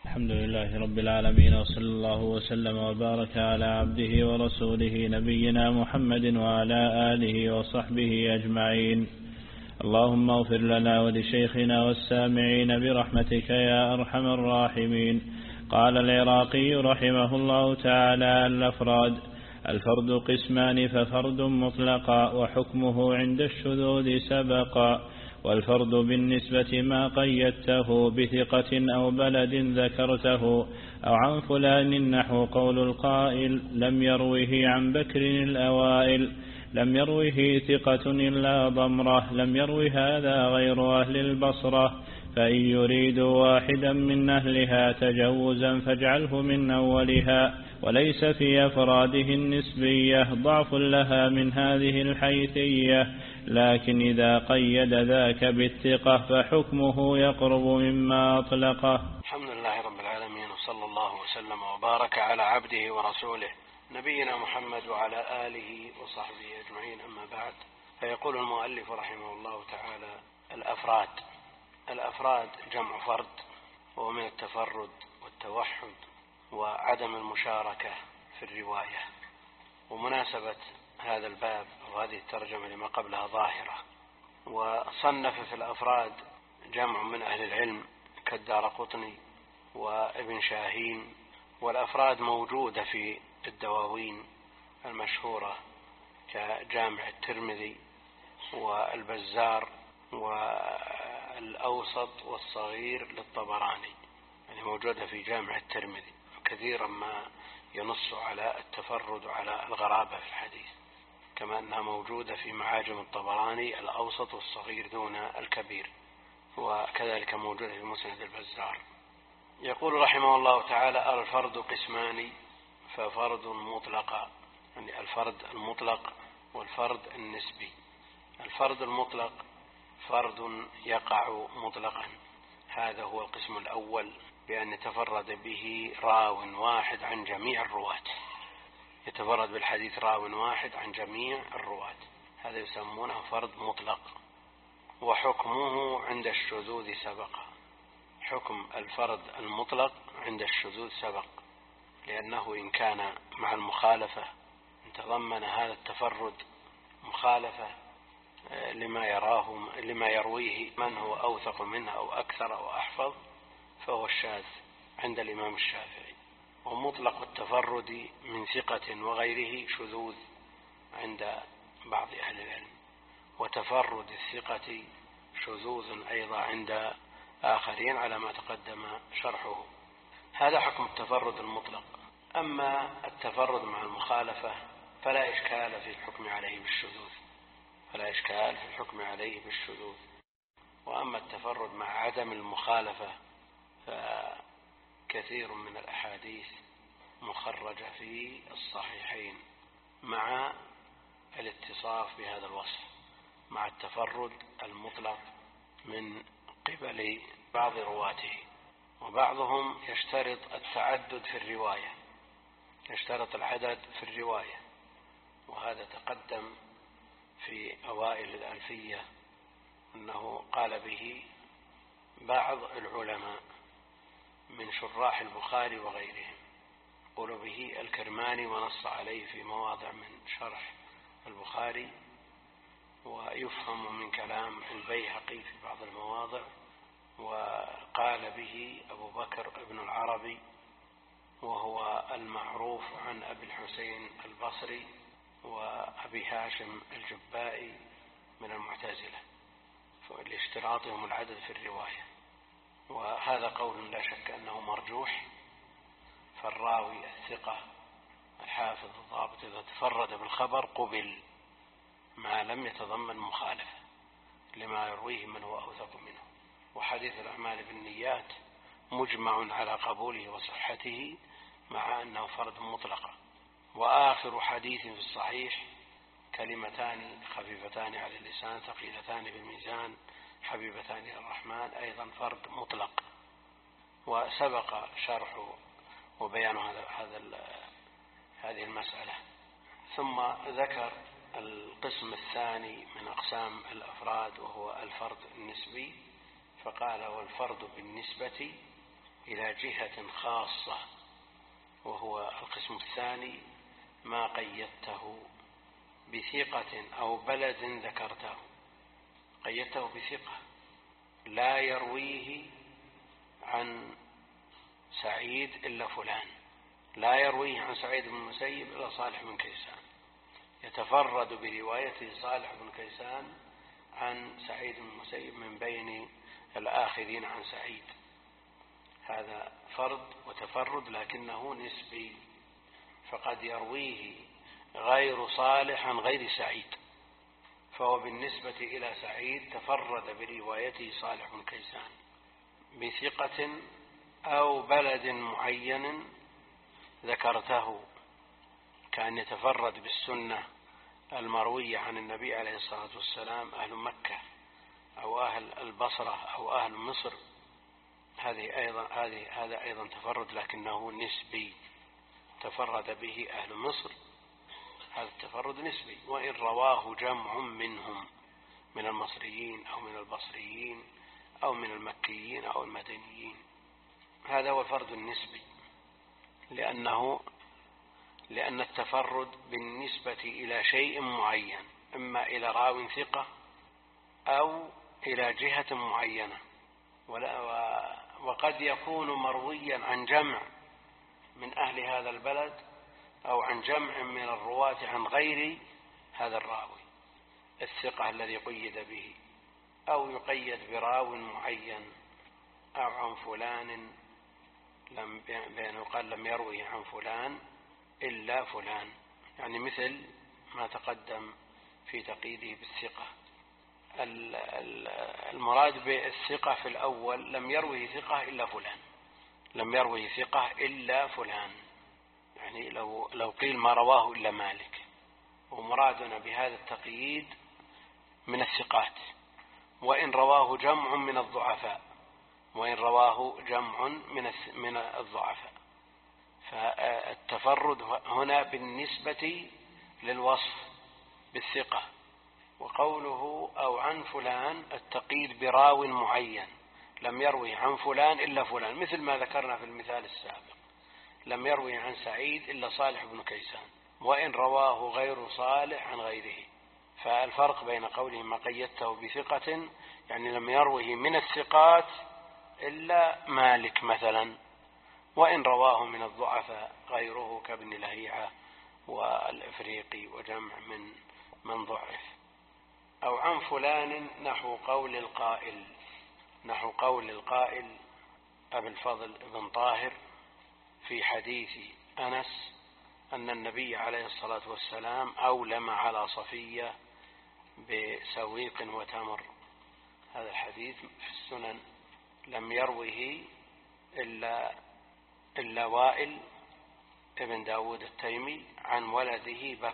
الحمد لله رب العالمين، وصلى الله وسلم وبارك على عبده ورسوله نبينا محمد وعلى آله وصحبه أجمعين. اللهم اغفر لنا ولشيخنا والسامعين برحمتك يا أرحم الراحمين. قال العراقي رحمه الله تعالى: الفرد قسمان، ففرد مطلقا وحكمه عند الشذوذ سبقا، والفرد بالنسبة ما قيدته بثقة أو بلد ذكرته أو عن فلان، نحو قول القائل: لم يروه عن بكر الأوائل، لم يروه ثقة إلا ضمرة، لم يروه هذا غير أهل البصرة. فإن يريد واحدا من أهلها تجوزا فاجعله من أولها، وليس في أفراده النسبية ضعف لها من هذه الحيثية، لكن إذا قيد ذاك بالثقة فحكمه يقرب مما أطلقه. الحمد لله رب العالمين، وصلى الله وسلم وبارك على عبده ورسوله نبينا محمد وعلى آله وصحبه أجمعين، أما بعد. فيقول المؤلف رحمه الله تعالى: الأفراد جمع فرد، ومن التفرد والتوحد وعدم المشاركة في الرواية. ومناسبة هذا الباب وهذه الترجمة لما قبلها ظاهرة. وصنف في الأفراد جمع من أهل العلم كالدارقطني وابن شاهين، والأفراد موجودة في الدواوين المشهورة كجامع الترمذي والبزار والأوسط والصغير للطبراني، يعني موجودة في جامع الترمذي، كثيرا ما ينص على التفرد وعلى الغرابة في الحديث، كما أنها موجودة في معاجم الطبراني الأوسط والصغير دون الكبير، وكذلك موجودة في مسند البزار. يقول رحمه الله تعالى: الفرد قسمان، ففرد مطلق، يعني الفرد المطلق والفرد النسبي. الفرد المطلق فرد يقع مطلقا، هذا هو القسم الأول، بأن يتفرد به راو واحد عن جميع الرواة، يتفرد بالحديث راو واحد عن جميع الرواة، هذا يسمونه فرد مطلق. وحكمه عند الشذوذ سبق، حكم الفرد المطلق عند الشذوذ سبق، لأنه إن كان مع المخالفة إن تضمن هذا التفرد مخالفة لما يرويه من هو أوثق منه أو أكثر أو أحفظ، فهو الشاذ عند الإمام الشافعي. ومطلق التفرد من ثقة وغيره شذوذ عند بعض أهل العلم، وتفرد الثقة شذوذ أيضا عند آخرين على ما تقدم شرحه. هذا حكم التفرد المطلق. أما التفرد مع المخالفة فلا إشكال في الحكم عليه بالشذوذ، وأما التفرد مع عدم المخالفة فكثير من الأحاديث مخرجة في الصحيحين مع الاتصاف بهذا الوصف، مع التفرد المطلق من قبل بعض رواته. وبعضهم يشترط التعدد في الرواية، يشترط العدد في الرواية، وهذا تقدم في أوائل الألفية أنه قال به بعض العلماء من شراح البخاري وغيرهم، قال به الكرماني ونص عليه في مواضع من شرح البخاري، ويفهم من كلام البيهقي في بعض المواضع. وقال به أبو بكر ابن العربي، وهو المعروف عن أبي الحسين البصري وأبي هاشم الجبائي من المعتزلة، لاشتراطهم العدد في الرواية. وهذا قول لا شك أنه مرجوح، فالراوي الثقة الحافظ الضابط إذا تفرد بالخبر قبل ما لم يتضمن مخالفة لما يرويه من هو أوثق منه. وحديث الأعمال بالنيات مجمع على قبوله وصحته مع أنه فرد مطلقة. وآخر حديث في الصحيح: كلمتان خفيفتان على اللسان ثقيلتان بالميزان حبيبتان إلى الرحمن، أيضا فرد مطلق. وسبق شرح وبيان هذه المسألة. ثم ذكر القسم الثاني من أقسام الأفراد وهو الفرد النسبي، فقال: والفرد بالنسبة إلى جهة خاصة، وهو القسم الثاني ما قيدته بثقة أو بلد ذكرته. قيدته بثقة لا يرويه عن سعيد إلا فلان، لا يرويه عن سعيد بن المسيب إلا صالح بن كيسان، يتفرد بروايته صالح بن كيسان عن سعيد بن المسيب من بين الآخذين عن سعيد. هذا فرد وتفرد لكنه نسبي، فقد يرويه غير صالح عن غير سعيد، فهو بالنسبة إلى سعيد تفرد بروايته صالح بن كيسان بثقة أو بلد معين ذكرته، كأن يتفرد بالسنة المروية عن النبي عليه الصلاة والسلام أهل مكة أو أهل البصرة أو أهل مصر. هذا أيضا تفرد لكنه نسبي، تفرد به أهل مصر، هذا التفرد نسبي، وإن رواه جمع منهم من المصريين أو من البصريين أو من المكيين أو المدنيين. هذا هو الفرد النسبي، لأن التفرد بالنسبة إلى شيء معين، إما إلى راو ثقة أو إلى جهة معينة، وقد يكون مرويا عن جمع من أهل هذا البلد أو عن جمع من الرواة عن غير هذا الراوي الثقة الذي قيد به، أو يقيد براو معين أو عن فلان بأن يقال لم يروي عن فلان إلا فلان، يعني مثل ما تقدم في تقييده بالثقة. المراد بالثقة في الأول لم يروي ثقة إلا فلان، لم يروي ثقة إلا فلان، يعني لو قيل ما رواه إلا مالك، ومرادنا بهذا التقييد من الثقات، وإن رواه جمع من الضعفاء، وإن رواه جمع من الضعفاء. فالتفرد هنا بالنسبة للوصف بالثقة، وقوله أو عن فلان التقييد براو معين لم يروي عن فلان إلا فلان، مثل ما ذكرنا في المثال السابق، لم يروي عن سعيد إلا صالح بن كيسان، وإن رواه غير صالح عن غيره. فالفرق بين قوله ما قيدته بثقة يعني لم يروه من الثقات إلا مالك مثلا، وإن رواه من الضعفاء غيره كابن لهيعة والإفريقي وجمع من ضعف. أو عن فلان نحو قول القائل أبي الفضل بن طاهر في حديث أنس أن النبي عليه الصلاة والسلام أولم على صفية بسويق وتمر. هذا الحديث في السنن لم يروه إلا وائل ابن داود التيمي عن ولده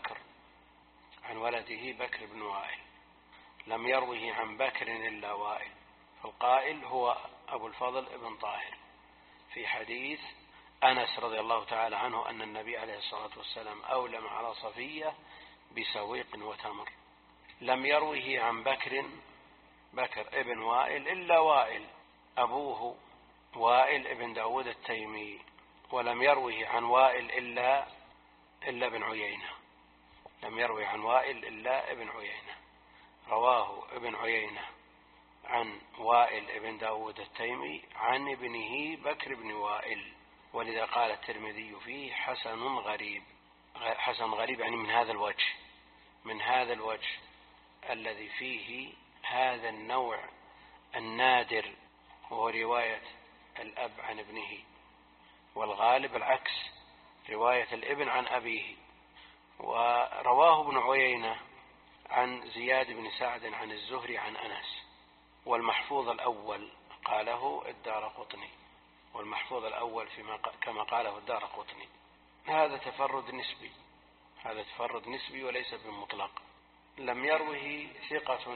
بكر بن وائل، لم يروه عن بكر إلا وائل، فالقائل هو أبو الفضل ابن طاهر في حديث أنس رضي الله تعالى عنه أن النبي عليه الصلاة والسلام أولم على صفية بسويق وتمر. لم يروه عن بكر ابن وائل إلا وائل أبوه وائل ابن داود التيمي، ولم يروه عن وائل إلا ابن عيينة، لم يروي عن وائل إلا ابن عيينة، رواه ابن عيينة عن وائل ابن داود التيمي عن ابنه بكر بن وائل، ولذا قال الترمذي فيه حسن غريب يعني من هذا الوجه الذي فيه هذا النوع النادر، وهو رواية الأب عن ابنه، والغالب العكس، رواية الابن عن أبيه. ورواه ابن عيينة عن زياد بن سعد عن الزهري عن أنس، والمحفوظ الأول قاله الدارقطني، والمحفوظ الأول كما قاله الدارقطني. هذا تفرد نسبي وليس بمطلق. لم يروه ثقة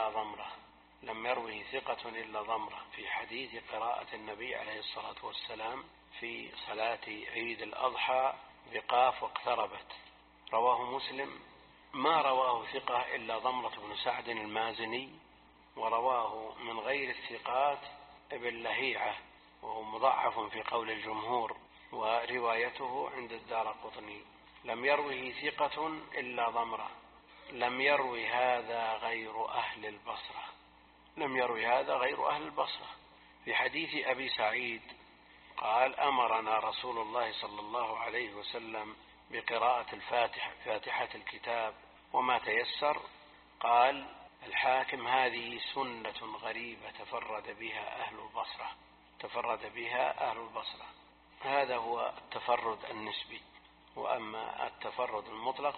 إلا ضمرة في حديث قراءة النبي عليه الصلاة والسلام في صلاة عيد الأضحى بقاف واقتربت، رواه مسلم. ما رواه ثقة إلا ضمرة بن سعد المازني، ورواه من غير الثقات ابن لهيعة وهو مضعف في قول الجمهور، وروايته عند الدارقطني. لم يروه ثقة إلا ضمرة، لم يروي هذا غير أهل البصرة، لم يروي هذا غير أهل البصرة. في حديث أبي سعيد قال: أمرنا رسول الله صلى الله عليه وسلم بقراءة الفاتحة، فاتحة الكتاب وما تيسر. قال الحاكم: هذه سنة غريبة تفرد بها أهل البصرة، تفرد بها أهل البصرة. هذا هو التفرد النسبي. وأما التفرد المطلق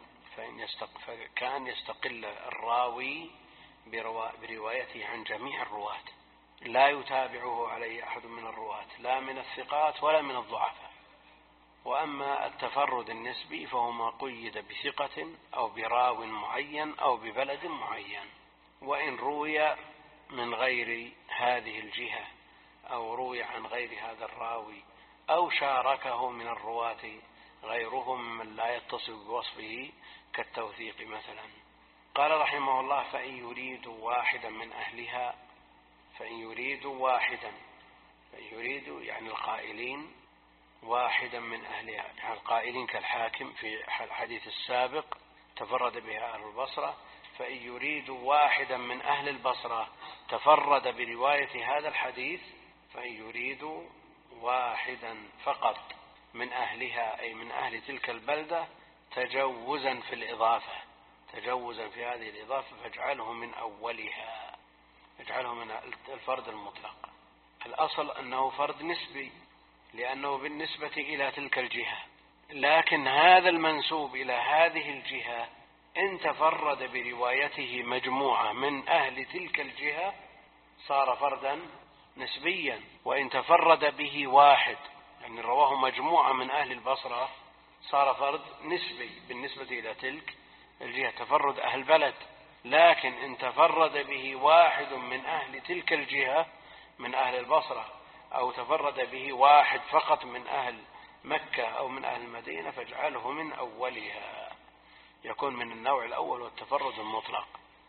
فكان يستقل الراوي بروايته عن جميع الرواة، لا يتابعه عليه أحد من الرواة، لا من الثقات ولا من الضعفاء. وأما التفرد النسبي فهو ما قيد بثقة أو براو معين أو ببلد معين، وإن روي من غير هذه الجهة أو روي عن غير هذا الراوي أو شاركه من الرواة غيرهم من لا يتصل بوصفه كالتوثيق مثلا. قال رحمه الله: فإن يريدوا واحدا من أهلها، فإن يريدوا واحدا، فإن يريدوا يعني القائلين واحدا من أهلها، يعني القائلين كالحاكم في الحديث السابق تفرد بها أهل البصرة. فإن يريدوا واحدا من أهل البصرة تفرد برواية هذا الحديث، فإن يريدوا واحدا فقط من أهلها أي من أهل تلك البلدة تجوزا في الإضافة، تجوزا في هذه الإضافة، فاجعله من أولها، اجعله من الفرد المطلق. الأصل أنه فرد نسبي لأنه بالنسبة إلى تلك الجهة، لكن هذا المنسوب إلى هذه الجهة إن تفرد بروايته مجموعة من أهل تلك الجهة صار فردا نسبيا، وإن تفرد به واحد يعني رواه مجموعة من أهل البصرة صار فرد نسبي بالنسبة إلى تلك الجهة، تفرد أهل بلد. لكن إن تفرد به واحد من أهل تلك الجهة من أهل البصرة أو تفرد به واحد فقط من أهل مكة أو من أهل المدينة فاجعله من أولها، يكون من النوع الأول والتفرد المطلق.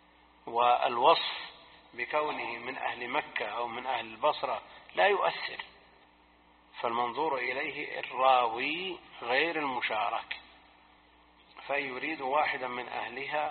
والوصف بكونه من أهل مكة أو من أهل البصرة لا يؤثر، فالمنظور إليه الراوي غير المشارك. فيريد واحدا من أهلها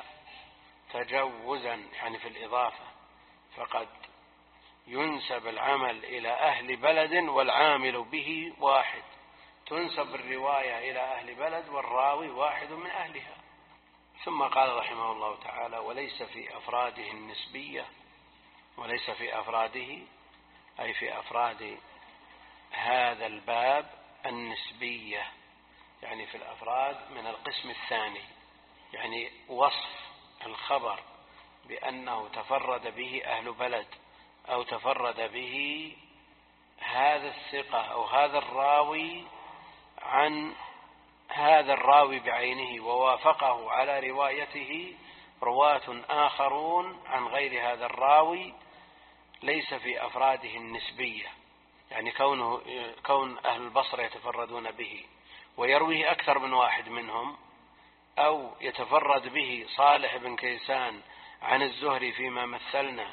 تجوزا يعني في الإضافة، فقد ينسب العمل إلى أهل بلد والعامل به واحد، تنسب الرواية إلى أهل بلد والراوي واحد من أهلها. ثم قال رحمه الله تعالى: وليس في أفراده النسبية، وليس في أفراده أي في أفراد هذا الباب النسبية، يعني في الأفراد من القسم الثاني، يعني وصف الخبر بأنه تفرد به أهل بلد أو تفرد به هذا الثقة أو هذا الراوي عن هذا الراوي بعينه ووافقه على روايته رواة آخرون عن غير هذا الراوي، ليس في أفراده النسبية، يعني كون أهل البصرة يتفردون به ويرويه أكثر من واحد منهم، أو يتفرد به صالح بن كيسان عن الزهري فيما مثلنا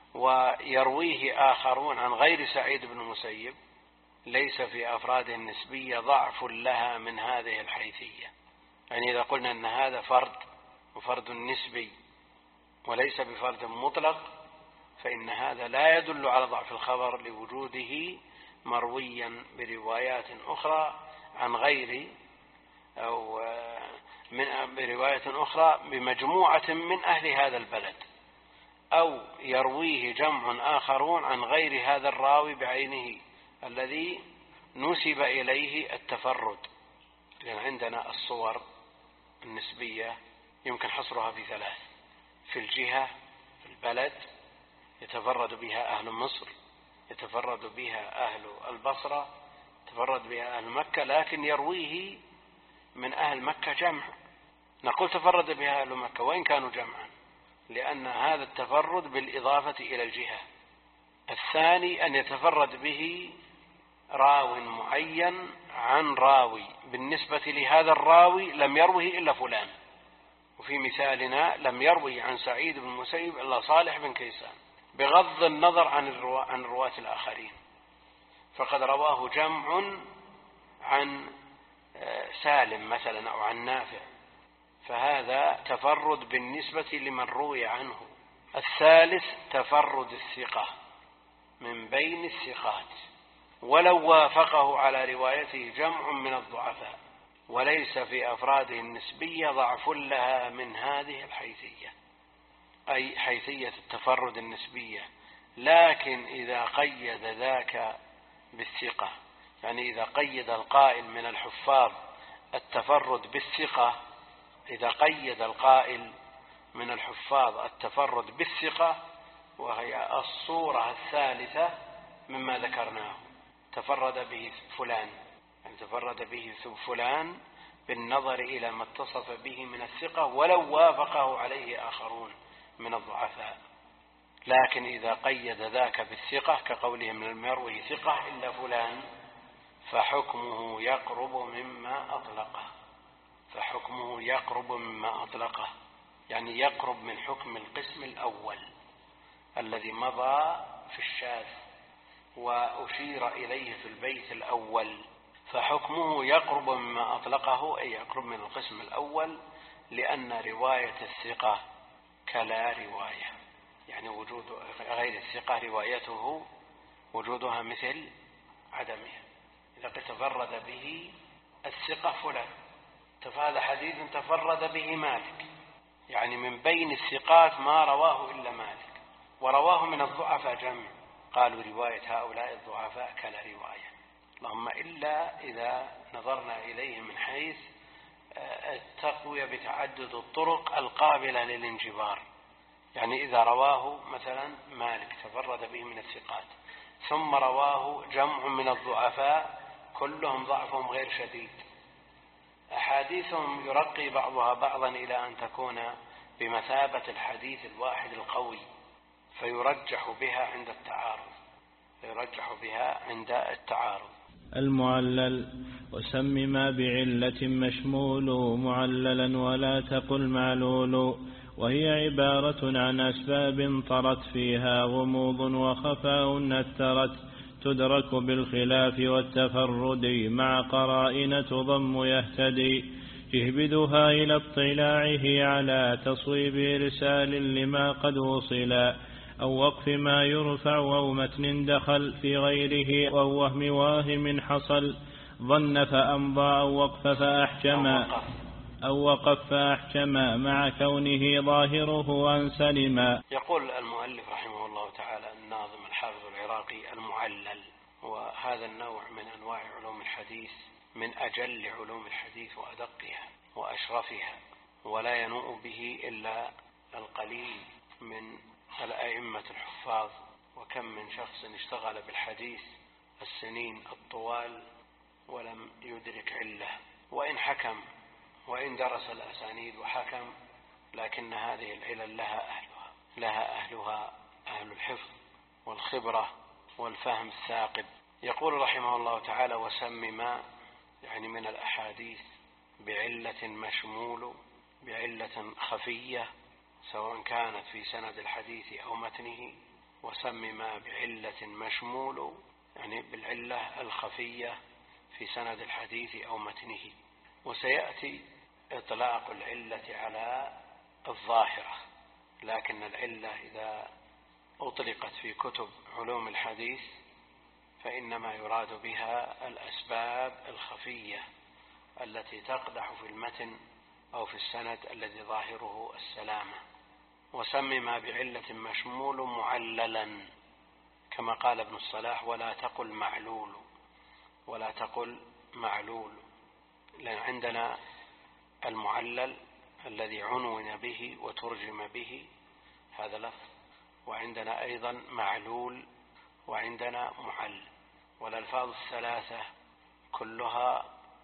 ويرويه آخرون عن غير سعيد بن المسيب، ليس في أفراده النسبية ضعف لها من هذه الحيثية. يعني إذا قلنا أن هذا فرد وفرد نسبي وليس بفرد مطلق فإن هذا لا يدل على ضعف الخبر لوجوده مرويا بروايات أخرى عن غير أو برواية أخرى بمجموعة من أهل هذا البلد، أو يرويه جمع آخرون عن غير هذا الراوي بعينه الذي نسب إليه التفرد. لأن عندنا الصور النسبية يمكن حصرها في ثلاث: في الجهة، في البلد يتفرد بها أهل مصر، يتفرد بها أهل البصرة، يتفرد بها أهل مكة، لكن يرويه من أهل مكة جمع، نقول تفرد بها أهل مكة وإن كانوا جمعا، لأن هذا التفرد بالإضافة إلى الجهة. الثاني أن يتفرد به راو معين عن راوي بالنسبة لهذا الراوي لم يروه إلا فلان، وفي مثالنا لم يروه عن سعيد بن المسيب إلا صالح بن كيسان، بغض النظر عن الرواة الآخرين. فقد رواه جمع عن سالم مثلا أو عن نافع، فهذا تفرد بالنسبة لمن روي عنه. الثالث تفرد الثقة من بين الثقات ولو وافقه على روايته جمع من الضعفاء، وليس في أفراده النسبية ضعف لها من هذه الحيثية، أي حيثية التفرد النسبية. لكن إذا قيد ذاك بالثقة، يعني إذا قيد القائل من الحفاظ التفرد بالثقة، إذا قيد القائل من الحفاظ التفرد بالثقة، وهي الصورة الثالثة مما ذكرناه، تفرد به فلان، يعني تفرد به فلان بالنظر إلى ما اتصف به من الثقة ولو وافقه عليه آخرون من الضعفاء. لكن إذا قيد ذاك بالثقة كقوله من المروي ثقة إلا فلان، فحكمه يقرب مما أطلقه، فحكمه يقرب مما أطلقه، يعني يقرب من حكم القسم الأول الذي مضى في الشاذ وأشير إليه في البيت الأول، فحكمه يقرب مما أطلقه، أي يقرب من القسم الأول، لأن رواية الثقة كلا رواية، يعني وجود غير الثقة روايته وجودها مثل عدمها. إذا تفرد به الثقة فلان، فهذا حديث تفرد به مالك، يعني من بين الثقات ما رواه إلا مالك، ورواه من الضعفاء جمع، قالوا رواية هؤلاء الضعفاء كلا رواية، اللهم إلا إذا نظرنا إليه من حيث التقوية بتعدد الطرق القابلة للانجبار. يعني إذا رواه مثلا مالك تفرد به من الثقات، ثم رواه جمع من الضعفاء كلهم ضعفهم غير شديد، أحاديثهم يرقي بعضها بعضا إلى أن تكون بمثابة الحديث الواحد القوي، فيرجح بها عند التعارض، فيرجح بها عند التعارض. المعلل: وسم ما بعلة مشمول معللا ولا تقل معلول، وهي عبارة عن أسباب طرت فيها غموض وخفاء نثرت، تدرك بالخلاف والتفرد مع قرائن تضم يهتدي، يهبدها إلى اطلاعه على تصويب إرسال لما قد وصلا، أو وقف ما يرفع أو متن دخل في غيره أو وهم واهم حصل، ظن فأمضى أو وقف فأحكما مع كونه ظاهره أنسلما. يقول المؤلف رحمه الله تعالى الناظم الحافظ العراقي: المعلل، وهذا النوع من أنواع علوم الحديث، من أجل علوم الحديث وأدقها وأشرفها، ولا ينوء به إلا القليل من الأئمة الحفاظ، وكم من شخص اشتغل بالحديث السنين الطوال ولم يدرك علة، وإن حكم وإن درس الأسانيد وحكم، لكن هذه العلل لها أهلها أهل الحفظ والخبرة والفهم الثاقب. يقول رحمه الله تعالى: وسم ما، يعني من الأحاديث، بعلة مشمول، بعلة خفية سواء كانت في سند الحديث أو متنه، وسم ما بعلة مشمول، يعني بالعلة الخفية في سند الحديث أو متنه. وسيأتي إطلاق العلة على الظاهرة، لكن العلة إذا أطلقت في كتب علوم الحديث فإنما يراد بها الأسباب الخفية التي تقدح في المتن أو في السند الذي ظاهره السلامة. وسم ما بعلة مشمول معللا، كما قال ابن الصلاح: ولا تقل معلول، ولا تقل معلول، لأن عندنا المعلل الذي عنون به وترجم به، هذا لفظ، وعندنا أيضا معلول، وعندنا معل، والألفاظ الثلاثة كلها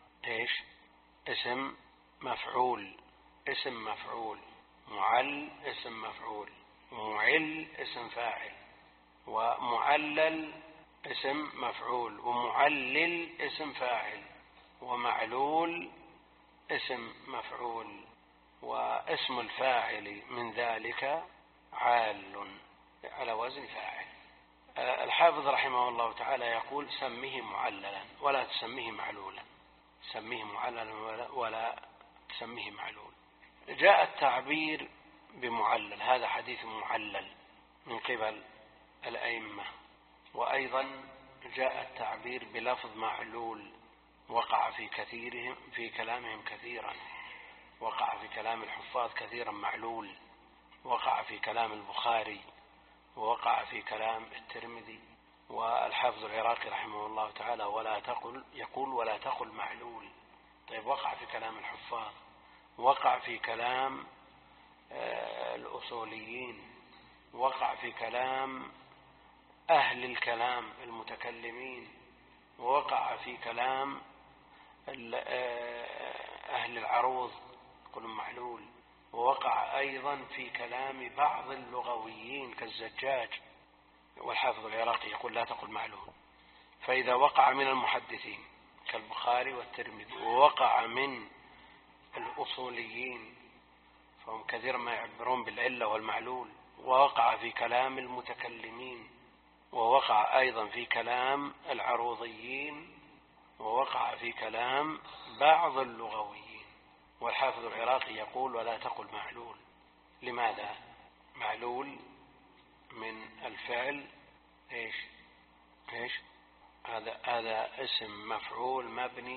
اسم مفعول، اسم مفعول، معل اسم مفعول، معل اسم فاعل، ومعلل اسم مفعول، ومعلل اسم فاعل، ومعلول اسم مفعول، واسم الفاعل من ذلك عال على وزن فاعل. الحافظ رحمه الله تعالى يقول سميه معللا ولا تسميه معلولا، سميه معللا ولا تسميه معلول. جاء التعبير بمعلل، هذا حديث معلل من قبل الأئمة، وأيضا جاء التعبير بلفظ معلول، وقع في كلامهم كثيرا، وقع في كلام الحفاظ كثيرا معلول، وقع في كلام البخاري، ووقع في كلام الترمذي. والحافظ العراقي رحمه الله تعالى يقول ولا تقل معلول. طيب وقع في كلام الحفاظ، وقع في كلام الأصوليين، وقع في كلام أهل الكلام المتكلمين، ووقع في كلام أهل العروض يقولون معلول، ووقع أيضا في كلام بعض اللغويين كالزجاج. والحافظ العراقي يقول لا تقل معلول. فإذا وقع من المحدثين كالبخاري والترمذي، ووقع من الأصوليين فهم كثيرا ما يعبرون بالعلة والمعلول، ووقع في كلام المتكلمين، ووقع أيضا في كلام العروضيين، ووقع في كلام بعض اللغويين. والحافظ العراقي يقول ولا تقل معلول. لماذا؟ معلول من الفعل ايش هذا اسم مفعول مبني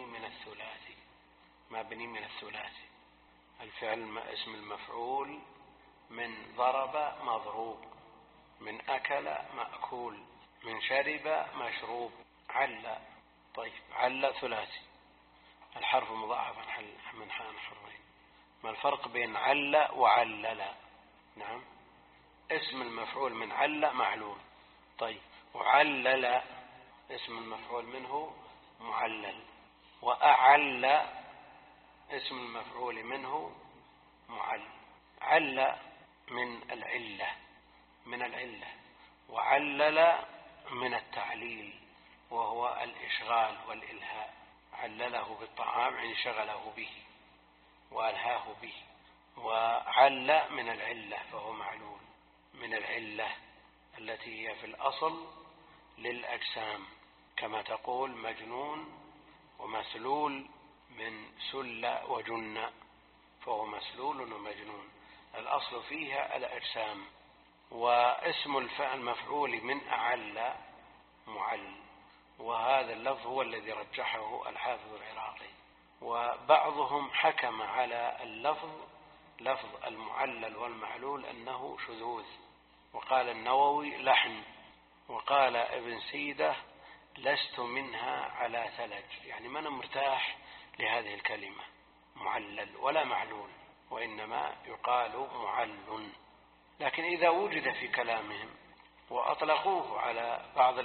من الثلاثي. الفعل اسم المفعول من ضرب مضروب، من أكل مأكول، من شرب مشروب، عل. طيب عل ثلاثي، الحرف مضاعف من حرفين. ما الفرق بين عل وعلل؟ نعم، اسم المفعول من عل معلول. طيب وعلل اسم المفعول منه معلل، وأعل اسم المفعول منه معل. عل من العلة، وعلل من التعليل وهو الإشغال والإلهاء. علله بالطعام يعني شغله به وألهاه به. وعل من العلة فهو معلول من العلة التي هي في الأصل للأجسام، كما تقول مجنون ومسلول من سل وجن، فهو مسلول ومجنون، الأصل فيها الأجسام. واسم الفعل المفعول من أعل معل، وهذا اللفظ هو الذي رجحه الحافظ العراقي. وبعضهم حكم على لفظ المعلل والمعلول أنه شذوذ، وقال النووي لحن، وقال ابن سيدة لست منها على ثلج، يعني ما أنا مرتاح لهذه الكلمة معلل ولا معلول، وإنما يقال معل. لكن إذا وجد في كلامهم وأطلقوه على بعض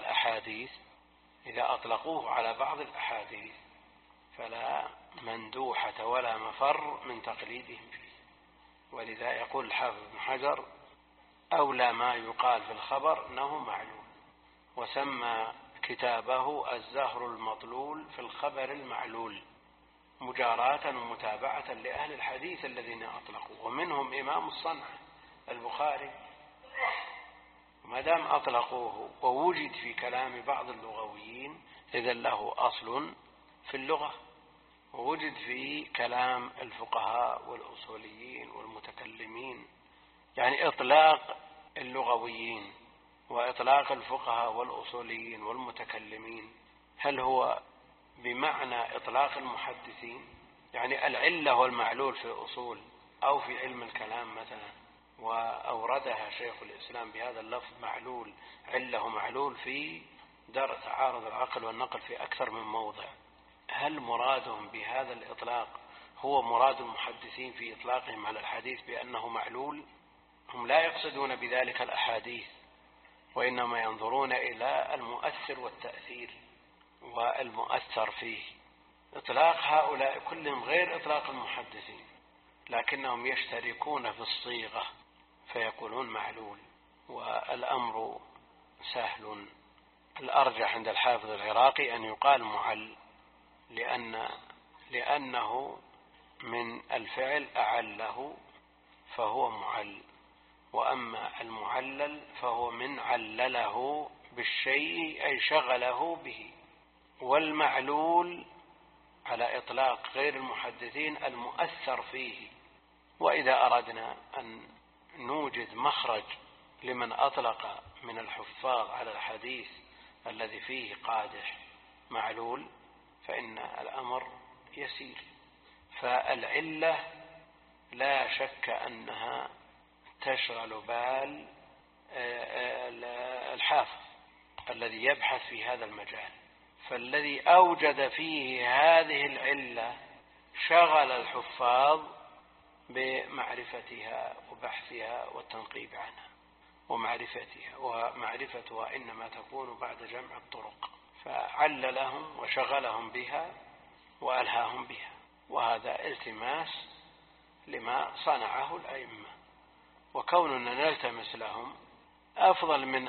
الأحاديث فلا مندوحة ولا مفر من تقليدهم فيه. ولذا يقول الحافظ بن حجر أولى ما يقال في الخبر أنه معلول، وسمى كتابه الزهر المطلول في الخبر المعلول، مجاراة ومتابعة لأهل الحديث الذين أطلقوا، ومنهم إمام الصنعة البخاري. ما دام أطلقوه ووجد في كلام بعض اللغويين إذن له أصل في اللغة، ووجد في كلام الفقهاء والأصوليين والمتكلمين. يعني إطلاق اللغويين وإطلاق الفقهاء والأصوليين والمتكلمين هل هو بمعنى إطلاق المحدثين؟ يعني العلة والمعلول في الأصول أو في علم الكلام مثلا، وأوردها شيخ الإسلام بهذا اللفظ معلول، علة معلول في درء تعارض العقل والنقل في أكثر من موضع. هل مرادهم بهذا الإطلاق هو مراد المحدثين في إطلاقهم على الحديث بأنه معلول؟ هم لا يقصدون بذلك الأحاديث، وإنما ينظرون إلى المؤثر والتأثير والمؤثر فيه. إطلاق هؤلاء كلهم غير إطلاق المحدثين، لكنهم يشتركون في الصيغة فيقولون معلول، والأمر سهل. الأرجح عند الحافظ العراقي أن يقال معل، لأنه من الفعل أعله فهو معل، وأما المعلل فهو من علله بالشيء أي شغله به. والمعلول على إطلاق غير المحدثين المؤثر فيه. وإذا أردنا أن نوجد مخرج لمن أطلق من الحفاظ على الحديث الذي فيه قادح معلول فإن الأمر يسير. فالعلة لا شك أنها تشغل بال الحافظ الذي يبحث في هذا المجال، فالذي أوجد فيه هذه العلة شغل الحفاظ بمعرفتها وبحثها والتنقيب عنها ومعرفتها إنما تكون بعد جمع الطرق، فعللهم وشغلهم بها وألهاهم بها. وهذا التماس لما صنعه الأئمة، وكوننا نلتمس لهم أفضل من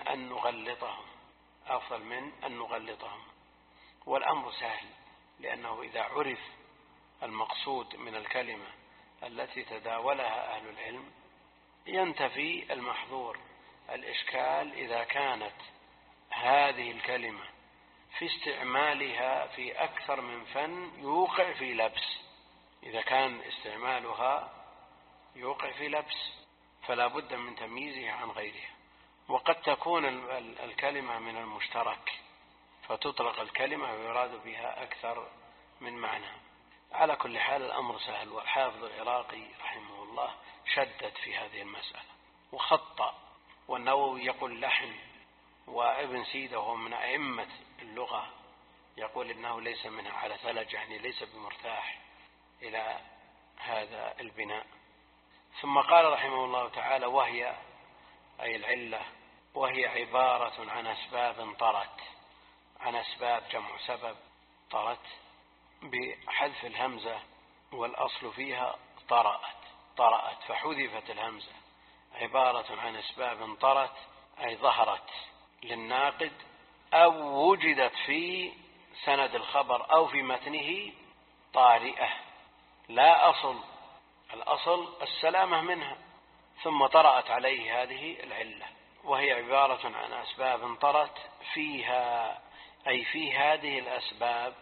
أن نغلطهم. والأمر سهل، لأنه إذا عرف المقصود من الكلمة التي تداولها أهل العلم ينتفي المحظور. الإشكال إذا كانت هذه الكلمة في استعمالها في أكثر من فن يوقع في لبس، إذا كان استعمالها يوقع في لبس فلا بد من تمييزها عن غيرها. وقد تكون الكلمة من المشترك فتطلق الكلمة ويراد بها أكثر من معنى. على كل حال الأمر سهل، والحافظ العراقي رحمه الله شدد في هذه المسألة وخطأ، والنووي يقول لحن، وابن سيدة وهو من أئمة اللغة يقول إنه ليس منها على ثلج، يعني ليس بمرتاح إلى هذا البناء. ثم قال رحمه الله تعالى: وهي أي العلة، وهي عبارة عن أسباب طرت، عن أسباب جمع سبب، طرت بحذف الهمزة، والأصل فيها طرأت فحذفت الهمزة. عبارة عن أسباب طرت أي ظهرت للناقد أو وجدت في سند الخبر أو في متنه طارئة لا أصل، الأصل السلامة منها، ثم طرأت عليه هذه العلة. وهي عبارة عن أسباب طرت فيها أي في هذه الأسباب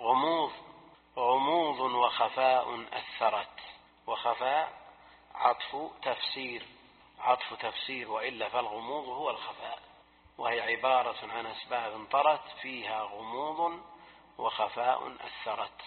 غموض وخفاء أثرت. وخفاء عطف تفسير، وإلا فالغموض هو الخفاء. وهي عبارة عن أسباب طرت فيها غموض وخفاء أثرت.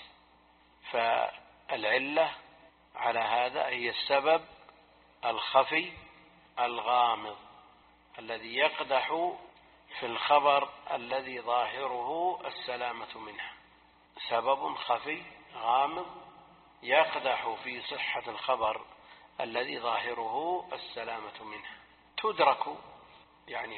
فالعلة على هذا هي السبب الخفي الغامض الذي يقدح في الخبر الذي ظاهره السلامة منه. سبب خفي غامض يقدح في صحة الخبر الذي ظاهره السلامة منه. تدرك يعني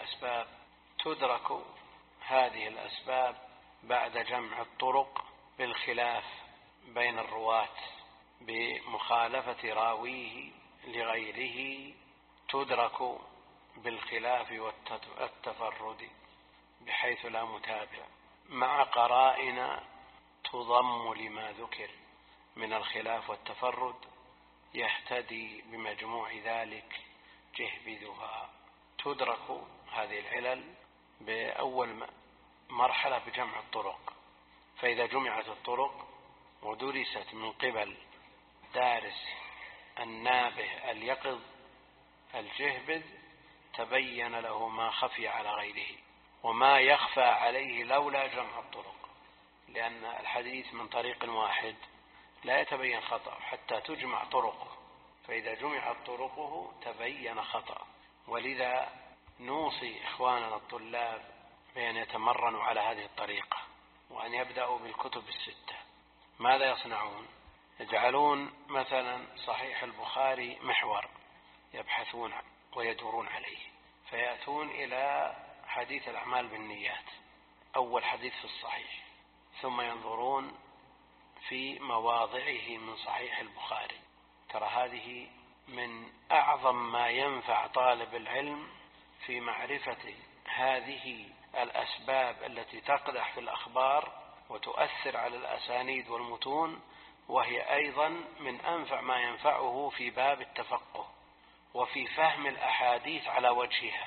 هذه الأسباب بعد جمع الطرق بالخلاف بين الرواة، بمخالفة راويه لغيره، تدرك بالخلاف والتفرد بحيث لا متابع، مع قرائن تضم لما ذكر من الخلاف والتفرد، يهتدي بمجموع ذلك جهبذها. تدرك هذه العلل بأول مرحلة بجمع الطرق، فإذا جمعت الطرق ودرست من قبل دارس النابه اليقظ الجهبذ تبين له ما خفي على غيره وما يخفى عليه لولا جمع الطرق، لأن الحديث من طريق واحد لا يتبين خطأ حتى تجمع طرقه، فإذا جمعت طرقه تبين خطأ. ولذا نوصي إخواننا الطلاب بأن يتمرنوا على هذه الطريقة، وأن يبدأوا بالكتب الستة. ماذا يصنعون؟ يجعلون مثلا صحيح البخاري محور يبحثون ويدورون عليه، فيأتون إلى حديث الأعمال بالنيات، أول حديث في الصحيح، ثم ينظرون في مواضعه من صحيح البخاري. ترى هذه من أعظم ما ينفع طالب العلم في معرفة هذه الأسباب التي تقدح في الأخبار وتؤثر على الأسانيد والمتون، وهي أيضا من أنفع ما ينفعه في باب التفقه وفي فهم الأحاديث على وجهها.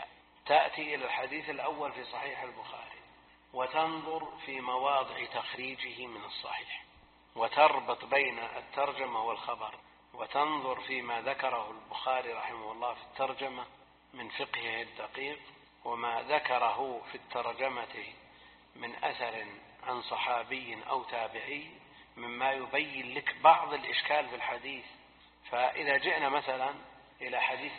تأتي إلى الحديث الأول في صحيح البخاري وتنظر في مواضع تخريجه من الصحيح، وتربط بين الترجمة والخبر، وتنظر فيما ذكره البخاري رحمه الله في الترجمة من فقهه الدقيق، وما ذكره في الترجمة من أثر عن صحابي أو تابعي مما يبين لك بعض الإشكال في الحديث. فإذا جئنا مثلا إلى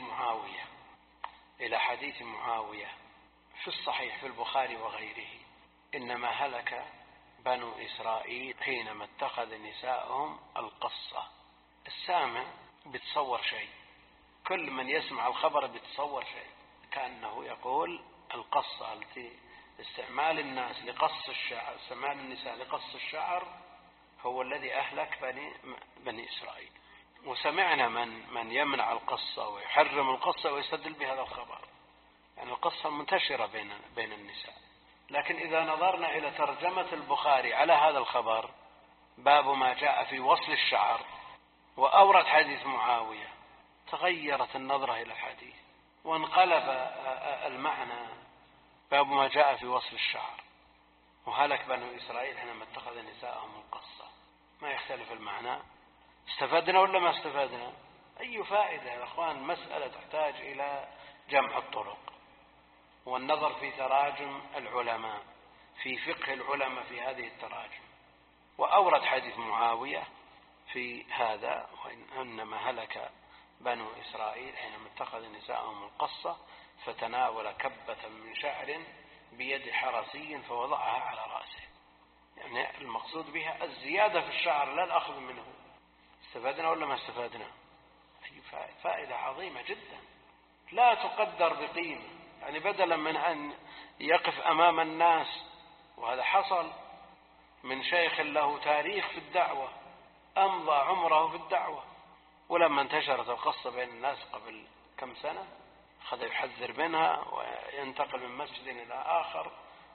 حديث معاوية في الصحيح في البخاري وغيره: إنما هلك بنو إسرائيل حينما اتخذ نساءهم القصة. السامع بتصور شيء، كل من يسمع الخبر بتصور شيء، كأنه يقول القصة التي استعمال الناس لقص الشعر، استعمال النساء لقص الشعر هو الذي أهلك بني إسرائيل. وسمعنا من يمنع القصة ويحرم القصة ويستدل بهذا الخبر، يعني القصة منتشرة بين النساء. لكن إذا نظرنا إلى ترجمة البخاري على هذا الخبر، باب ما جاء في وصل الشعر، وأورد حديث معاوية، تغيرت النظرة إلى الحديث وانقلب المعنى. باب ما جاء في وصل الشعر وهلك بنو إسرائيل حينما اتخذ نساءهم القصة، ما يختلف المعنى. استفدنا ولا ما استفدنا؟ أي فائدة يا أخوان؟ مسألة تحتاج إلى جمع الطرق والنظر في تراجم العلماء، في فقه العلماء في هذه التراجم. وأورد حديث معاوية في هذا: وإنما هلك بنو إسرائيل حينما اتخذ نساءهم القصة فتناول كبة من شعر بيد حرسي فوضعها على رأسه. يعني المقصود بها الزيادة في الشعر لا الأخذ منه. استفدنا ولا ما استفدنا؟ فائدة عظيمة جدا لا تقدر بقيمة. يعني بدلا من أن يقف أمام الناس، وهذا حصل من شيخ له تاريخ في الدعوة، أمضى عمره في الدعوة، ولما انتشرت القصة بين الناس قبل كم سنة أخذ يحذر منها وينتقل من مسجد إلى آخر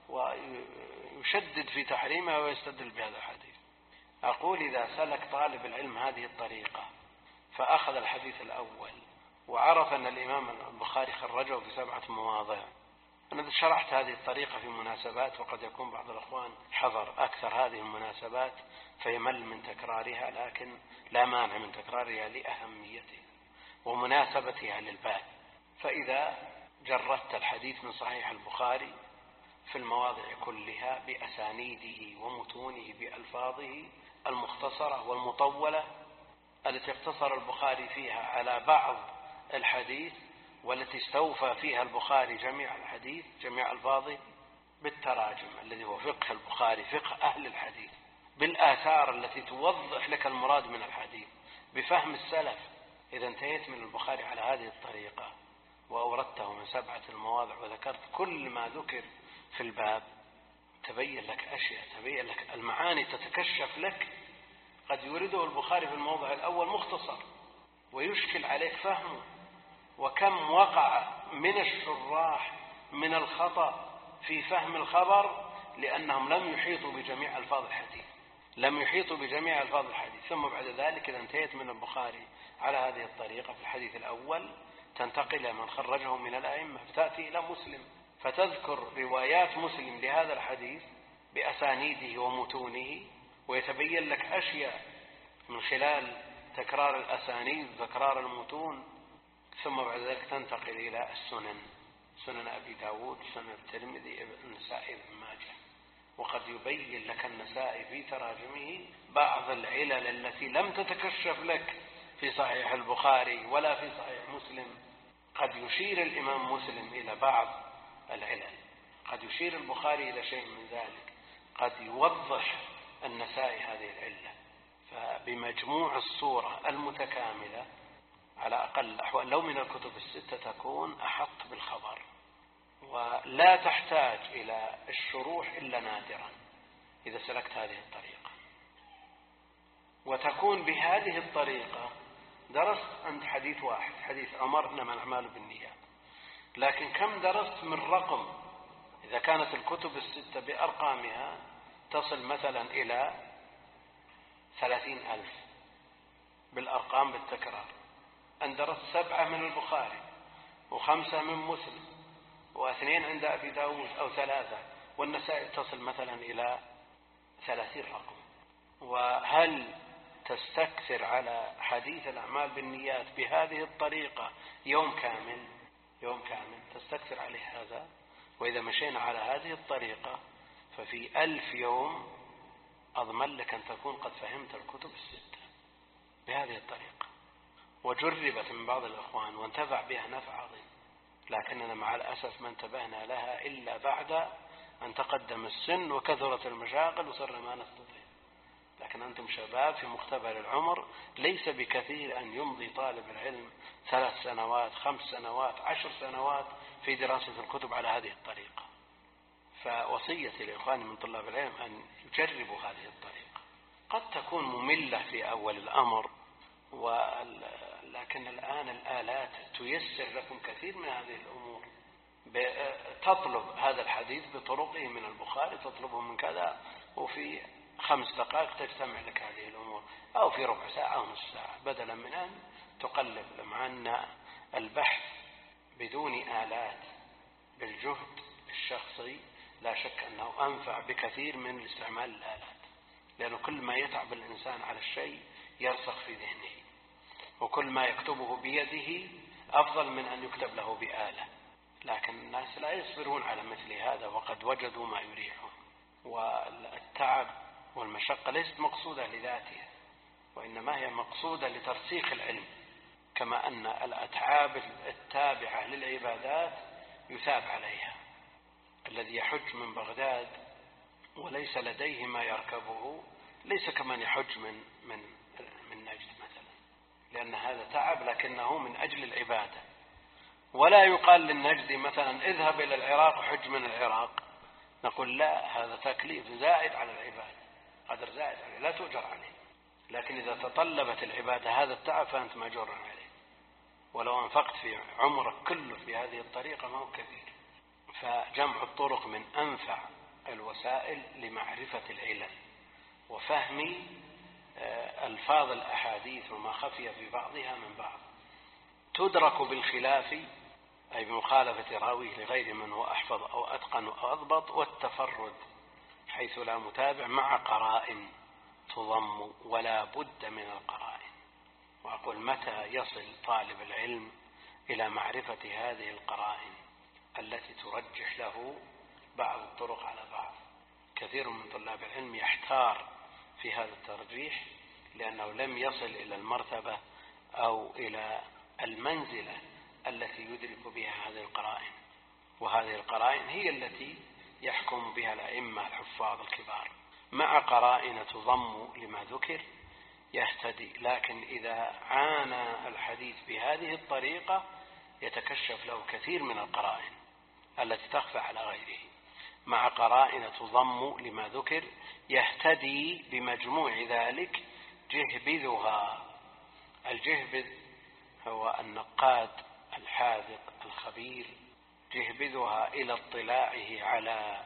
ويشدد في تحريمها ويستدل بهذا الحديث. أقول إذا سلك طالب العلم هذه الطريقة فأخذ الحديث الأول وعرف أن الإمام البخاري خرجه في 7 مواضع. أنا شرحت هذه الطريقة في مناسبات، وقد يكون بعض الأخوان حضر أكثر هذه المناسبات فيمل من تكرارها، لكن لا مانع من تكرارها لأهميتها ومناسبتها للباب. فإذا جردت الحديث من صحيح البخاري في المواضع كلها بأسانيده ومتونه بألفاظه المختصرة والمطولة التي اقتصر البخاري فيها على بعض الحديث، والتي استوفى فيها البخاري جميع الحديث جميع ألفاظه، بالتراجم الذي هو فقه البخاري، فقه أهل الحديث، بالآثار التي توضح لك المراد من الحديث، بفهم السلف. إذا انتهيت من البخاري على هذه الطريقة وأوردته من 7 المواضع وذكرت كل ما ذكر في الباب، تبين لك أشياء، تبين لك المعاني، تتكشف لك. قد يورده البخاري في الموضع الأول مختصر ويشكل عليك فهمه، وكم وقع من الشراح من الخطأ في فهم الخبر لأنهم لم يحيطوا بجميع ألفاظ الحديث. ثم بعد ذلك إذا انتهيت من البخاري على هذه الطريقة في الحديث الأول تنتقل إلى من خرجه من الأئمة، فتأتي إلى مسلم فتذكر روايات مسلم لهذا الحديث بأسانيده ومتونه، ويتبين لك أشياء من خلال تكرار الأسانيد وتكرار المتون. ثم بعد ذلك تنتقل إلى السنن، سنن أبي داود، سنن الترمذي، النسائي، ابن ماجه. وقد يبين لك النسائي في تراجمه بعض العلل التي لم تتكشف لك في صحيح البخاري ولا في صحيح مسلم. قد يشير الإمام مسلم إلى بعض العلل، قد يشير البخاري إلى شيء من ذلك، قد يوضح النسائي هذه العلة. فبمجموع الصورة المتكاملة على أقل الأحوال لو من الكتب الستة تكون أحط بالخبر، ولا تحتاج إلى الشروح إلا نادرا إذا سلكت هذه الطريقة. وتكون بهذه الطريقة درست عند حديث واحد، حديث عمر إنما الأعمال بالنيات، لكن كم درست من رقم؟ إذا كانت الكتب الستة بأرقامها تصل مثلا إلى 30,000 بالأرقام بالتكرار، أن درست 7 من البخاري و5 من مسلم واثنين عند أبي داود أو ثلاثة، والنسائي تصل مثلا إلى 30 رقم. وهل تستكثر على حديث الأعمال بالنيات بهذه الطريقة يوم كامل تستكثر عليه هذا؟ وإذا مشينا على هذه الطريقة ففي 1000 يوم أضمن لك أن تكون قد فهمت الكتب الستة بهذه الطريقة، وجربت من بعض الإخوان وانتفع بها نفع عظيم، لكننا مع الأسف ما انتبهنا لها إلا بعد أن تقدم السن وكثرت المشاغل وصرنا ما نستطيع. لكن أنتم شباب في مقتبل العمر، ليس بكثير أن يمضي طالب العلم 3 سنوات 5 سنوات 10 سنوات في دراسة الكتب على هذه الطريقة. فوصيتي لإخواني من طلاب العلم أن يجربوا هذه الطريقة. قد تكون مملة في أول الأمر، لكن الآن الآلات تيسر لكم كثير من هذه الأمور. تطلب هذا الحديث بطرقه من البخاري، تطلبه من كذا، وفي 5 دقائق تجتمع لك هذه الأمور، أو في ربع ساعة أو نصف ساعة، بدلا من أن تقلب. مع أن البحث بدون آلات بالجهد الشخصي لا شك أنه أنفع بكثير من استعمال الآلات، لأنه كل ما يتعب الإنسان على الشيء يرسخ في ذهنه، وكل ما يكتبه بيده أفضل من أن يكتب له بآلة. لكن الناس لا يصبرون على مثل هذا وقد وجدوا ما يريحهم. والتعب والمشقة ليست مقصودة لذاتها، وإنما هي مقصودة لترسيخ العلم، كما أن الأتعاب التابعة للعبادات يثاب عليها. الذي يحج من بغداد وليس لديه ما يركبه ليس كمن يحج من نجد مثلا، لأن هذا تعب لكنه من أجل العبادة. ولا يقال للنجدي مثلا اذهب إلى العراق وحج من العراق، نقول لا، هذا تكليف زائد على العبادة، قدر زائد عليه لا تؤجر عليه. لكن إذا تطلبت العبادة هذا التعب فأنت مأجور عليه، ولو أنفقت في عمرك كله في هذه الطريقة ما هو كثير. فجمع الطرق من أنفع الوسائل لمعرفة العلل وفهم ألفاظ الأحاديث وما خفي في بعضها من بعض. تدرك بالخلاف، أي بمخالفة راويه لغير من هو أحفظ أو أتقن أو أضبط، والتفرد حيث لا متابع مع قرائن تضم، ولا بد من القرائن. وأقول متى يصل طالب العلم إلى معرفة هذه القرائن التي ترجح له بعض الطرق على بعض. كثير من طلاب العلم يحتار في هذا الترجيح لأنه لم يصل إلى المرتبة أو إلى المنزلة التي يدرك بها هذه القرائن، وهذه القرائن هي التي يحكم بها الأئمة الحفاظ الكبار. مع قرائن تضم لما ذكر يهتدي، لكن إذا عانى الحديث بهذه الطريقة يتكشف له كثير من القرائن التي تخفى على غيره. مع قرائن تضم لما ذكر يهتدي بمجموع ذلك جهبذها. الجهبذ هو النقاد الحاذق الخبير، جهبذها إلى اطلاعه على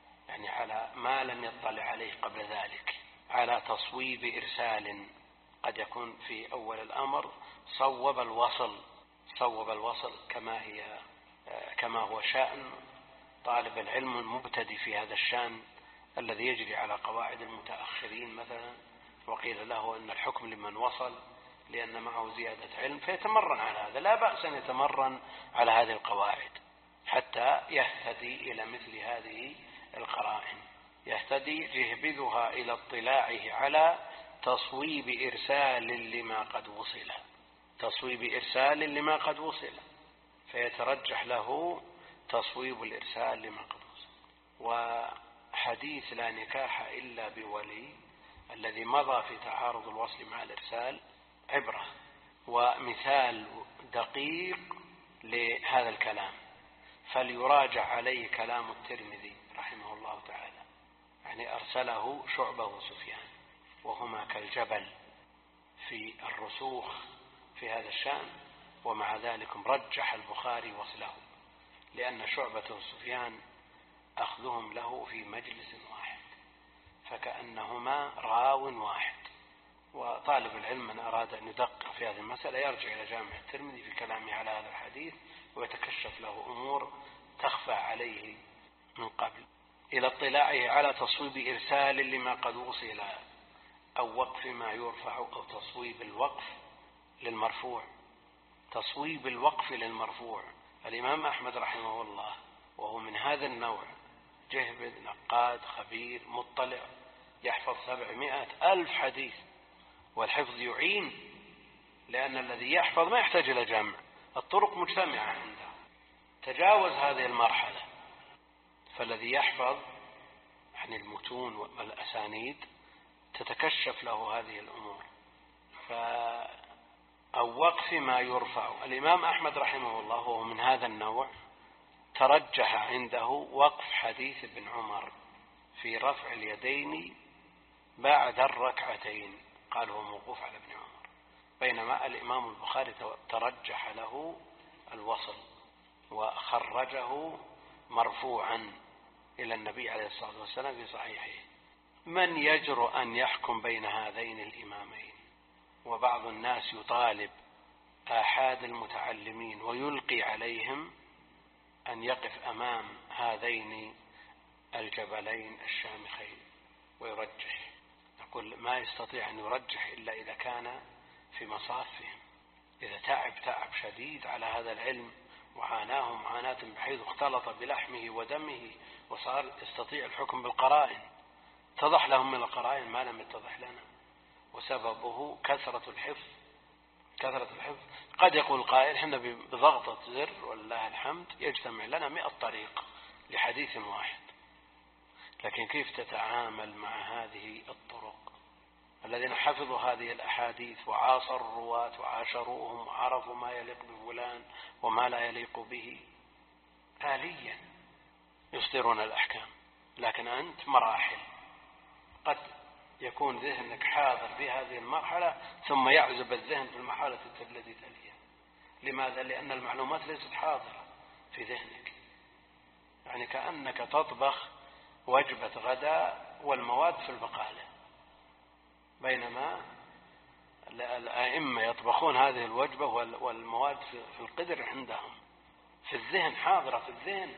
ما لم يطلع عليه قبل ذلك، على تصويب إرسال. قد يكون في أول الأمر صوب الوصل كما هو شأن طالب العلم المبتدئ في هذا الشأن الذي يجري على قواعد المتأخرين مثلا، وقيل له أن الحكم لمن وصل لأن معه زيادة علم، فيتمرن على هذا. لا بأس أن يتمرن على هذه القواعد حتى يهتدي إلى مثل هذه القرائن. يهتدي جهبذها إلى اطلاعه على تصويب إرسال لما قد وصل، فيترجح له تصويب الإرسال لما قد وصل. وحديث لا نكاح إلا بولي الذي مضى في تعارض الوصل مع الإرسال عبرة ومثال دقيق لهذا الكلام، فليراجع عليه كلام الترمذي رحمه الله تعالى. يعني أرسله شعبة وسفيان وهما كالجبل في الرسوخ في هذا الشأن، ومع ذلك رجح البخاري وصله، لأن شعبة وسفيان أخذهم له في مجلس واحد، فكأنهما راو واحد. وطالب العلم من أراد أن يدقق في هذه المسألة يرجع إلى جامع الترمذي في كلامه على هذا الحديث، ويتكشف له أمور تخفى عليه من قبل، إلى اطلاعه على تصويب إرسال لما قد وصل، أو وقف ما يرفع، أو تصويب الوقف للمرفوع. تصويب الوقف للمرفوع الإمام أحمد رحمه الله وهو من هذا النوع، جهبذ نقاد خبير مطلع، يحفظ 700,000 حديث، والحفظ يعين، لأن الذي يحفظ ما يحتاج إلى جمع، الطرق مجتمعة عنده، تجاوز هذه المرحلة. فالذي يحفظ عن المتون والأسانيد تتكشف له هذه الأمور. أو وقف ما يرفع، الإمام أحمد رحمه الله وهو من هذا النوع، ترجح عنده وقف حديث ابن عمر في رفع اليدين بعد الركعتين، قال هو موقوف على ابن عمر، بينما الإمام البخاري ترجح له الوصل وخرجه مرفوعا إلى النبي عليه الصلاة والسلام في صحيحه. من يجرؤ أن يحكم بين هذين الإمامين؟ وبعض الناس يطالب آحاد المتعلمين ويلقي عليهم أن يقف أمام هذين الجبلين الشامخين ويرجح. نقول ما يستطيع أن يرجح إلا إذا كان في مصافهم، إذا تعب شديد على هذا العلم وعاناه معاناة بحيث اختلط بلحمه ودمه وصار يستطيع الحكم بالقرائن، اتضح لهم من القرائن ما لم يتضح لنا، وسببه كثرة الحفظ. قد يقول قائل احنا بضغطة زر والله الحمد يجتمع لنا 100 طريق لحديث واحد، لكن كيف تتعامل مع هذه الطرق؟ الذين حفظوا هذه الأحاديث وعاصروا الرواة وعاشروهم وعرفوا ما يليق بفلان وما لا يليق به، آليا يصدرون الأحكام. لكن أنت مراحل، قد يكون ذهنك حاضر في هذه المرحلة ثم يعزب الذهن في المرحلة التي تليها. لماذا؟ لأن المعلومات ليست حاضرة في ذهنك، يعني كأنك تطبخ وجبة غداء والمواد في البقالة، بينما الأئمة يطبخون هذه الوجبة والمواد في القدر عندهم، في الذهن، حاضرة في الذهن،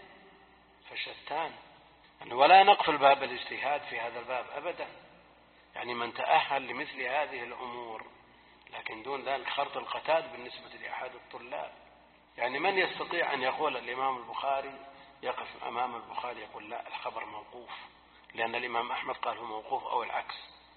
فشتان. ولا نقفل باب الاجتهاد في هذا الباب أبدا، يعني من تأهل لمثل هذه الأمور، لكن دون ذلك خرط القتاد بالنسبة لأحد الطلاب. يعني من يستطيع أن يقول الإمام البخاري، يقف أمام البخاري يقول لا الخبر موقوف، لأن الإمام أحمد قال هو موقوف أو العكس.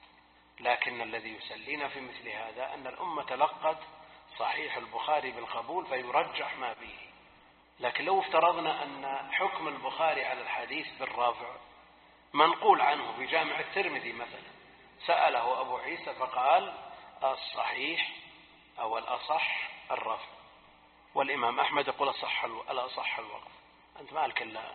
لكن الذي يسلينا في مثل هذا أن الأمة تلقت صحيح البخاري بالقبول فيرجح ما به. لكن لو افترضنا أن حكم البخاري على الحديث بالرفع منقول عنه في جامع الترمذي مثلا، سأله أبو عيسى فقال الصحيح أو الأصح الرفع، والإمام أحمد يقول الأصح الوقف، أنت مالك إلا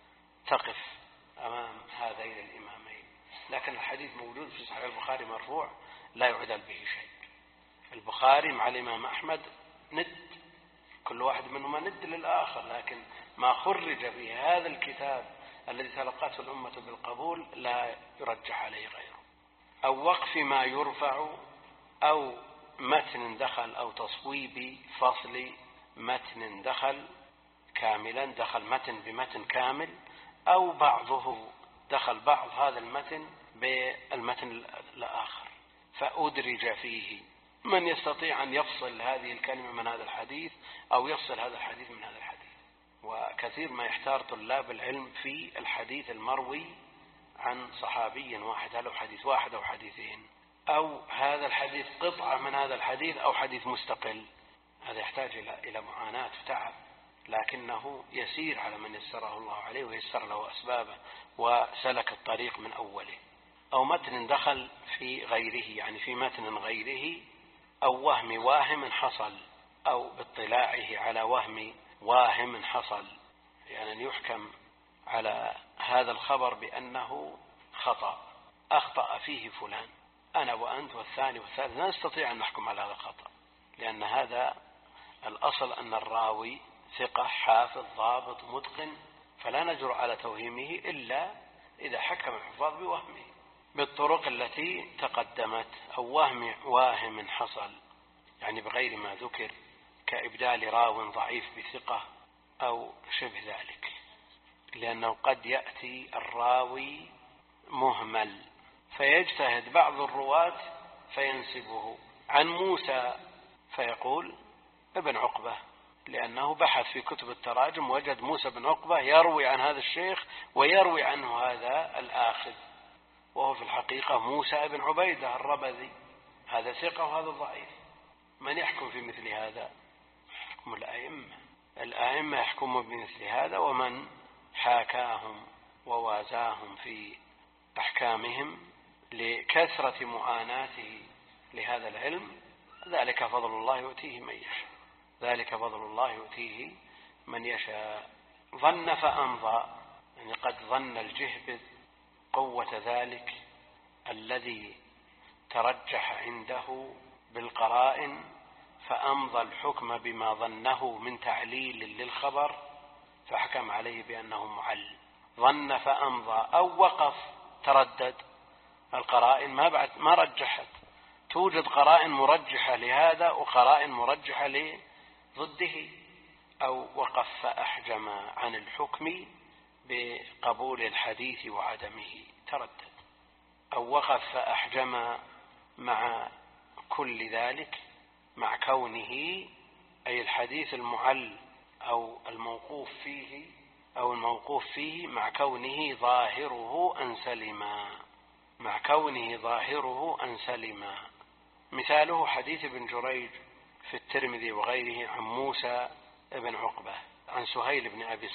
تقف أمام هذين الإمامين. لكن الحديث موجود في صحيح البخاري مرفوع لا يعدل به شيء. البخاري مع الإمام أحمد ند، كل واحد منهما ند للآخر، لكن ما خرج في هذا الكتاب الذي تلقته الأمة بالقبول لا يرجح عليه غيره. أو وقف ما يرفع، أو متن دخل، أو تصويب فصل متن دخل كاملا، دخل متن بمتن كامل، أو بعضه دخل بعض هذا المتن بالمتن الآخر فأدرج فيه. من يستطيع أن يفصل هذه الكلمة من هذا الحديث أو يفصل هذا الحديث من هذا الحديث؟ وكثير ما يحتار طلاب العلم في الحديث المروي عن صحابي واحد، هل هو حديث واحد أو حديثين، أو هذا الحديث قطعة من هذا الحديث أو حديث مستقل. هذا يحتاج إلى معاناة وتعب، لكنه يسير على من يسره الله عليه ويسر له أسبابه وسلك الطريق من أوله. أو متن دخل في غيره، يعني في متن غيره، أو وهم واهم حصل، أو باطلاعه على وهم واهم حصل، يعني أن يحكم على هذا الخبر بأنه خطأ، أخطأ فيه فلان، أنا وأنت والثاني والثالث لا نستطيع أن نحكم على هذا الخطأ، لأن هذا الأصل أن الراوي ثقة حافظ ضابط متقن، فلا نجرؤ على توهيمه إلا إذا حكم الحفاظ بوهمه بالطرق التي تقدمت. أو وهم واهم حصل، يعني بغير ما ذكر، كإبدال راو ضعيف بثقة أو شبه ذلك. لأنه قد يأتي الراوي مهمل فيجتهد بعض الرواة فينسبه عن موسى فيقول ابن عقبة، لأنه بحث في كتب التراجم وجد موسى بن عقبة يروي عن هذا الشيخ ويروي عنه هذا الآخذ، وهو في الحقيقة موسى بن عبيدة الربذي، هذا ثقة وهذا ضعيف. من يحكم في مثل هذا؟ يحكم الأئمة يحكمون بمثل هذا، ومن حاكاهم ووازاهم في أحكامهم لكثرة معاناته لهذا العلم، ذلك فضل الله يؤتيه من يشاء، ذلك فضل الله يؤتيه من يشاء. ظن فأمضى، يعني قد ظن الجهبذ قوة ذلك الذي ترجح عنده بالقرائن فأمضى الحكم بما ظنه من تعليل للخبر فحكم عليه بأنه معل. ظن فأمضى أو وقف تردد، القرائن ما رجحت، توجد قرائن مرجحة لهذا وقرائن مرجحة لضده، أو وقف فأحجم عن الحكم بقبول الحديث وعدمه تردد، أو وقف فأحجم مع كل ذلك، مع كونه أي الحديث المعل أو الموقوف فيه مع كونه ظاهره أن سلما، مثاله حديث ابن جريج في الترمذي وغيره عن موسى بن عقبة عن سهيل بن أبي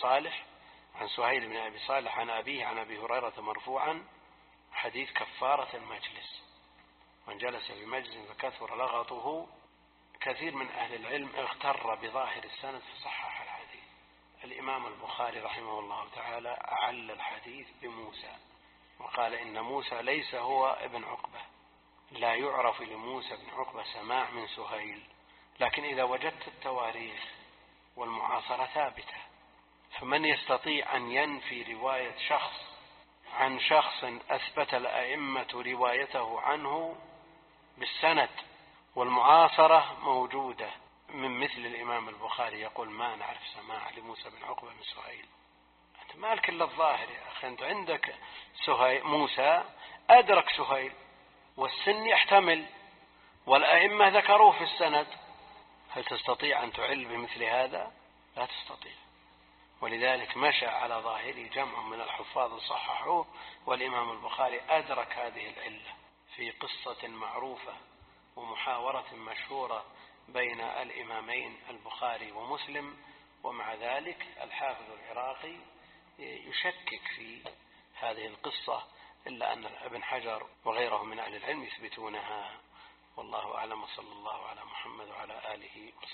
صالح عن أبيه عن أبي هريرة مرفوعا، حديث كفارة المجلس، من جلس في مجلس فكثر لغطه، كثير من أهل العلم اغتر بظاهر السند فصحح الحديث. الإمام البخاري رحمه الله تعالى أعل الحديث بموسى وقال إن موسى ليس هو ابن عقبة، لا يعرف لموسى بن عقبة سماع من سهيل، لكن إذا وجدت التواريخ والمعاصرة ثابتة، فمن يستطيع أن ينفي رواية شخص عن شخص أثبت الأئمة روايته عنه بالسند والمعاصرة موجودة، من مثل الإمام البخاري يقول ما نعرف سماع لموسى بن عقبة من سهيل؟ أنت مالك إلا الظاهر يا أخي، أنت عندك موسى أدرك سهيل والسن يحتمل والأئمة ذكروه في السند، هل تستطيع أن تعل بمثل هذا؟ لا تستطيع. ولذلك مشى على ظاهره جمع من الحفاظ صححوه، والإمام البخاري أدرك هذه العلة في قصة معروفة ومحاورة مشهورة بين الإمامين البخاري ومسلم، ومع ذلك الحافظ العراقي يشكك في هذه القصة، إلا أن ابن حجر وغيره من أهل العلم يثبتونها. والله أعلم، وصلى الله على محمد وعلى آله وصحبه.